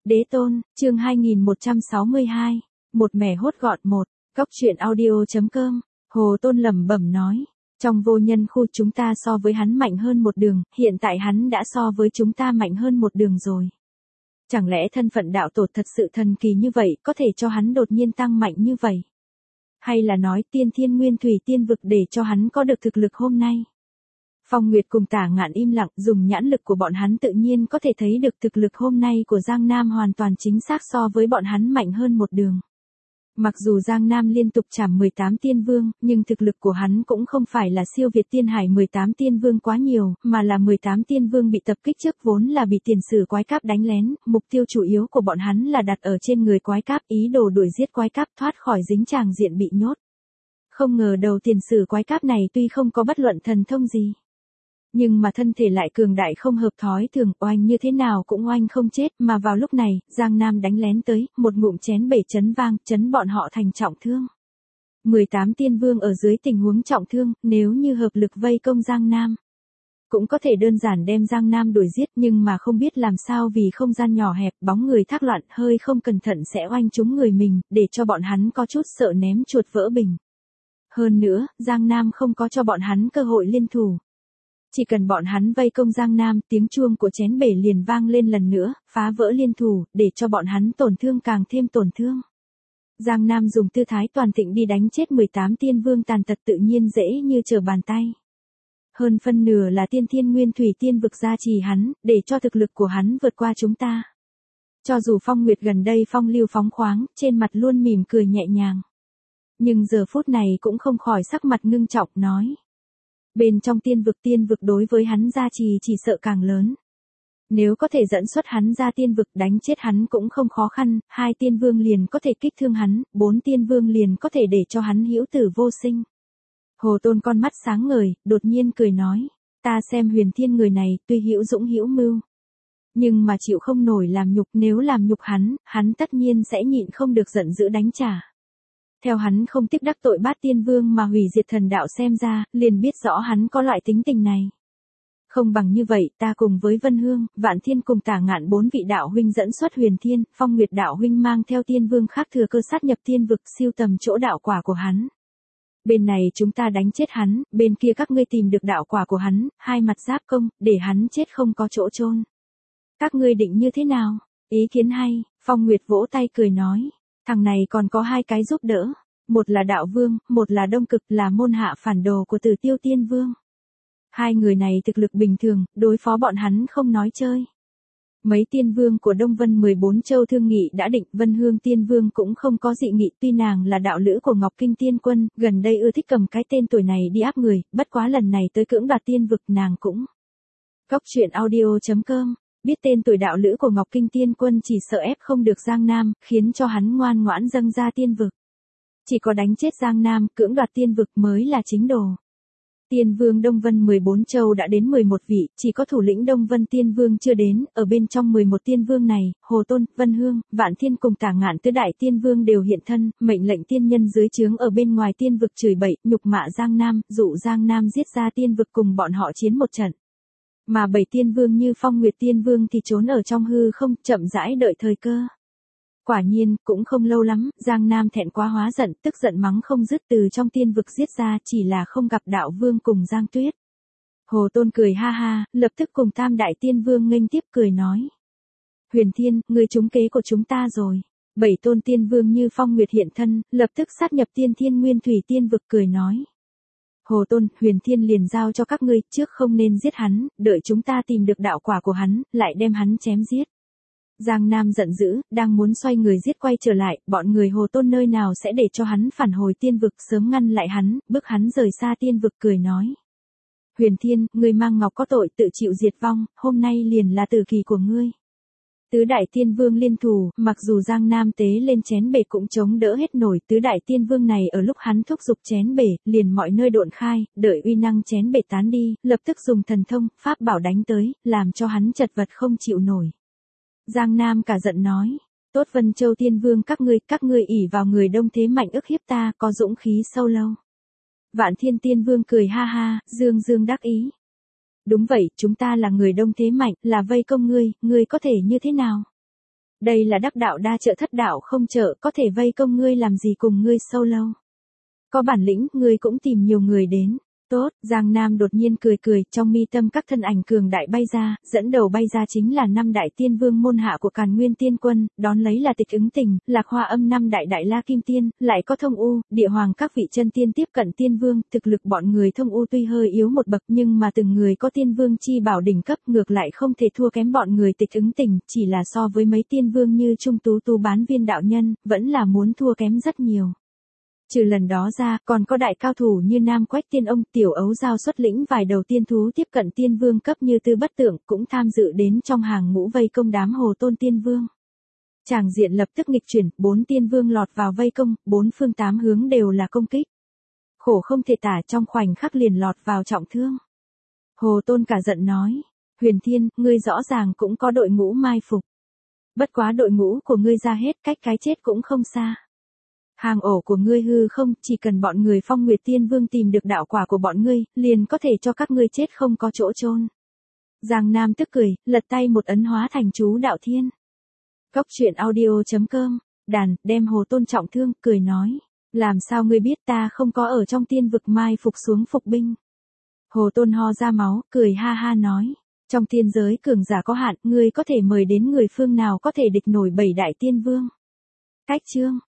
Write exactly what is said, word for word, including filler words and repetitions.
Đế tôn, chương hai nghìn một trăm sáu mươi hai, một mẻ hốt gọn một, Cóc truyện audio.com, Hồ Tôn lẩm bẩm nói, trong vô nhân khu chúng ta so với hắn mạnh hơn một đường, hiện tại hắn đã so với chúng ta mạnh hơn một đường rồi. Chẳng lẽ thân phận đạo tổ thật sự thần kỳ như vậy, có thể cho hắn đột nhiên tăng mạnh như vậy? Hay là nói tiên thiên nguyên thủy tiên vực để cho hắn có được thực lực hôm nay? Phong Nguyệt cùng Tả Ngạn im lặng, dùng nhãn lực của bọn hắn tự nhiên có thể thấy được thực lực hôm nay của Giang Nam hoàn toàn chính xác so với bọn hắn mạnh hơn một đường. Mặc dù Giang Nam liên tục chảm mười tám tiên vương, nhưng thực lực của hắn cũng không phải là siêu việt tiên hải mười tám tiên vương quá nhiều, mà là mười tám tiên vương bị tập kích trước vốn là bị tiền sử quái cáp đánh lén, mục tiêu chủ yếu của bọn hắn là đặt ở trên người quái cáp, ý đồ đuổi giết quái cáp thoát khỏi dính tràng diện bị nhốt. Không ngờ đầu tiền sử quái cáp này tuy không có bất luận thần thông gì, nhưng mà thân thể lại cường đại không hợp thói thường, oanh như thế nào cũng oanh không chết, mà vào lúc này, Giang Nam đánh lén tới, một ngụm chén bể chấn vang, chấn bọn họ thành trọng thương. mười tám tiên vương ở dưới tình huống trọng thương, nếu như hợp lực vây công Giang Nam, cũng có thể đơn giản đem Giang Nam đuổi giết, nhưng mà không biết làm sao vì không gian nhỏ hẹp, bóng người thác loạn, hơi không cẩn thận sẽ oanh trúng người mình, để cho bọn hắn có chút sợ ném chuột vỡ bình. Hơn nữa, Giang Nam không có cho bọn hắn cơ hội liên thủ. Chỉ cần bọn hắn vây công Giang Nam, tiếng chuông của chén bể liền vang lên lần nữa, phá vỡ liên thủ, để cho bọn hắn tổn thương càng thêm tổn thương. Giang Nam dùng tư thái toàn thịnh đi đánh chết mười tám tiên vương tàn tật tự nhiên dễ như trở bàn tay. Hơn phân nửa là tiên thiên nguyên thủy tiên vực gia trì hắn, để cho thực lực của hắn vượt qua chúng ta. Cho dù Phong Nguyệt gần đây phong lưu phóng khoáng, trên mặt luôn mỉm cười nhẹ nhàng. Nhưng giờ phút này cũng không khỏi sắc mặt ngưng trọng nói. Bên trong tiên vực tiên vực đối với hắn gia trì chỉ sợ càng lớn. Nếu có thể dẫn xuất hắn ra tiên vực đánh chết hắn cũng không khó khăn, hai tiên vương liền có thể kích thương hắn, bốn tiên vương liền có thể để cho hắn hữu tử vô sinh. Hồ Tôn con mắt sáng ngời, đột nhiên cười nói, ta xem Huyền Thiên người này tuy hữu dũng hữu mưu, nhưng mà chịu không nổi làm nhục, nếu làm nhục hắn, hắn tất nhiên sẽ nhịn không được giận dữ đánh trả. Theo hắn không tiếc đắc tội bát tiên vương mà hủy diệt thần đạo xem ra, liền biết rõ hắn có loại tính tình này. Không bằng như vậy, ta cùng với Vân Hương, Vạn Thiên cùng Tả Ngạn bốn vị đạo huynh dẫn xuất Huyền Thiên, Phong Nguyệt đạo huynh mang theo tiên vương khác thừa cơ sát nhập tiên vực, siêu tầm chỗ đạo quả của hắn. Bên này chúng ta đánh chết hắn, bên kia các ngươi tìm được đạo quả của hắn, hai mặt giáp công, để hắn chết không có chỗ chôn. Các ngươi định như thế nào? Ý kiến hay, Phong Nguyệt vỗ tay cười nói. Thằng này còn có hai cái giúp đỡ, một là đạo vương, một là đông cực, là môn hạ phản đồ của Tử Tiêu Tiên Vương. Hai người này thực lực bình thường, đối phó bọn hắn không nói chơi. Mấy tiên vương của Đông Vân mười bốn châu thương nghị đã định, Vân Hương Tiên Vương cũng không có dị nghị, tuy nàng là đạo lữ của Ngọc Kinh Tiên Quân, gần đây ưa thích cầm cái tên tuổi này đi áp người, bất quá lần này tới cưỡng đoạt tiên vực nàng cũng. Cóc truyện audio.com, biết tên tuổi đạo lữ của Ngọc Kinh Tiên Quân chỉ sợ ép không được Giang Nam, khiến cho hắn ngoan ngoãn dâng ra tiên vực. Chỉ có đánh chết Giang Nam, cưỡng đoạt tiên vực mới là chính đồ. Tiên vương Đông Vân mười bốn châu đã đến mười một vị, chỉ có thủ lĩnh Đông Vân Tiên Vương chưa đến, ở bên trong mười một tiên vương này, Hồ Tôn, Vân Hương, Vạn Thiên cùng Tả Ngạn tứ đại tiên vương đều hiện thân, mệnh lệnh tiên nhân dưới trướng ở bên ngoài tiên vực chửi bậy, nhục mạ Giang Nam, dụ Giang Nam giết ra tiên vực cùng bọn họ chiến một trận. Mà bảy tiên vương như Phong Nguyệt Tiên Vương thì trốn ở trong hư không, chậm rãi đợi thời cơ. Quả nhiên, cũng không lâu lắm, Giang Nam thẹn quá hóa giận, tức giận mắng không dứt từ trong tiên vực giết ra, chỉ là không gặp đạo vương cùng Giang Tuyết. Hồ Tôn cười ha ha, lập tức cùng Tam đại tiên vương nghênh tiếp cười nói. Huyền Thiên, ngươi trúng kế của chúng ta rồi. Bảy tôn tiên vương như Phong Nguyệt hiện thân, lập tức sát nhập tiên thiên nguyên thủy tiên vực cười nói. Hồ Tôn, Huyền Thiên liền giao cho các ngươi, trước không nên giết hắn, đợi chúng ta tìm được đạo quả của hắn, lại đem hắn chém giết. Giang Nam giận dữ, đang muốn xoay người giết quay trở lại, bọn người Hồ Tôn nơi nào sẽ để cho hắn phản hồi tiên vực, sớm ngăn lại hắn, bước hắn rời xa tiên vực cười nói. Huyền Thiên, ngươi mang ngọc có tội tự chịu diệt vong, hôm nay liền là tử kỳ của ngươi. Tứ đại tiên vương liên thủ, mặc dù Giang Nam tế lên chén bể cũng chống đỡ hết nổi, tứ đại tiên vương này ở lúc hắn thúc giục chén bể, liền mọi nơi độn khai, đợi uy năng chén bể tán đi, lập tức dùng thần thông, pháp bảo đánh tới, làm cho hắn chật vật không chịu nổi. Giang Nam cả giận nói, tốt Vân Châu Tiên Vương các ngươi, các ngươi ỷ vào người đông thế mạnh ức hiếp ta, có dũng khí sâu lâu. Vạn Thiên Tiên Vương cười ha ha, dương dương đắc ý. Đúng vậy, chúng ta là người đông thế mạnh, là vây công ngươi, ngươi có thể như thế nào? Đây là đắc đạo đa trợ thất đạo không trợ, có thể vây công ngươi làm gì cùng ngươi sâu lâu. Có bản lĩnh, ngươi cũng tìm nhiều người đến. Tốt, Giang Nam đột nhiên cười cười, trong mi tâm các thân ảnh cường đại bay ra, dẫn đầu bay ra chính là năm đại tiên vương môn hạ của Càn Nguyên Tiên Quân, đón lấy là Tịch Ứng Tình, Lạc Hoa Âm năm đại đại la kim tiên, lại có Thông U, Địa Hoàng các vị chân tiên tiếp cận tiên vương, thực lực bọn người Thông U tuy hơi yếu một bậc nhưng mà từng người có tiên vương chi bảo đỉnh cấp, ngược lại không thể thua kém bọn người Tịch Ứng Tình, chỉ là so với mấy tiên vương như Trung Tú Tú Bán Viên đạo nhân, vẫn là muốn thua kém rất nhiều. Trừ lần đó ra, còn có đại cao thủ như Nam Quách Tiên Ông, Tiểu Ấu Giao xuất lĩnh vài đầu tiên thú tiếp cận tiên vương cấp như Tư Bất Tượng, cũng tham dự đến trong hàng ngũ vây công đám Hồ Tôn tiên vương. Tràng diện lập tức nghịch chuyển, bốn tiên vương lọt vào vây công, bốn phương tám hướng đều là công kích. Khổ không thể tả, trong khoảnh khắc liền lọt vào trọng thương. Hồ Tôn cả giận nói, Huyền Thiên, ngươi rõ ràng cũng có đội ngũ mai phục. Bất quá đội ngũ của ngươi ra hết, cách cái chết cũng không xa. Hàng ổ của ngươi hư không, chỉ cần bọn người Phong Nguyệt Tiên Vương tìm được đạo quả của bọn ngươi, liền có thể cho các ngươi chết không có chỗ chôn. Giang Nam tức cười, lật tay một ấn hóa thành chú đạo thiên. Cốc truyện audio chấm com, đàn, đem Hồ Tôn trọng thương, cười nói. Làm sao ngươi biết ta không có ở trong tiên vực mai phục xuống phục binh. Hồ Tôn ho ra máu, cười ha ha nói. Trong tiên giới cường giả có hạn, ngươi có thể mời đến người phương nào có thể địch nổi bảy đại tiên vương. Cách chương.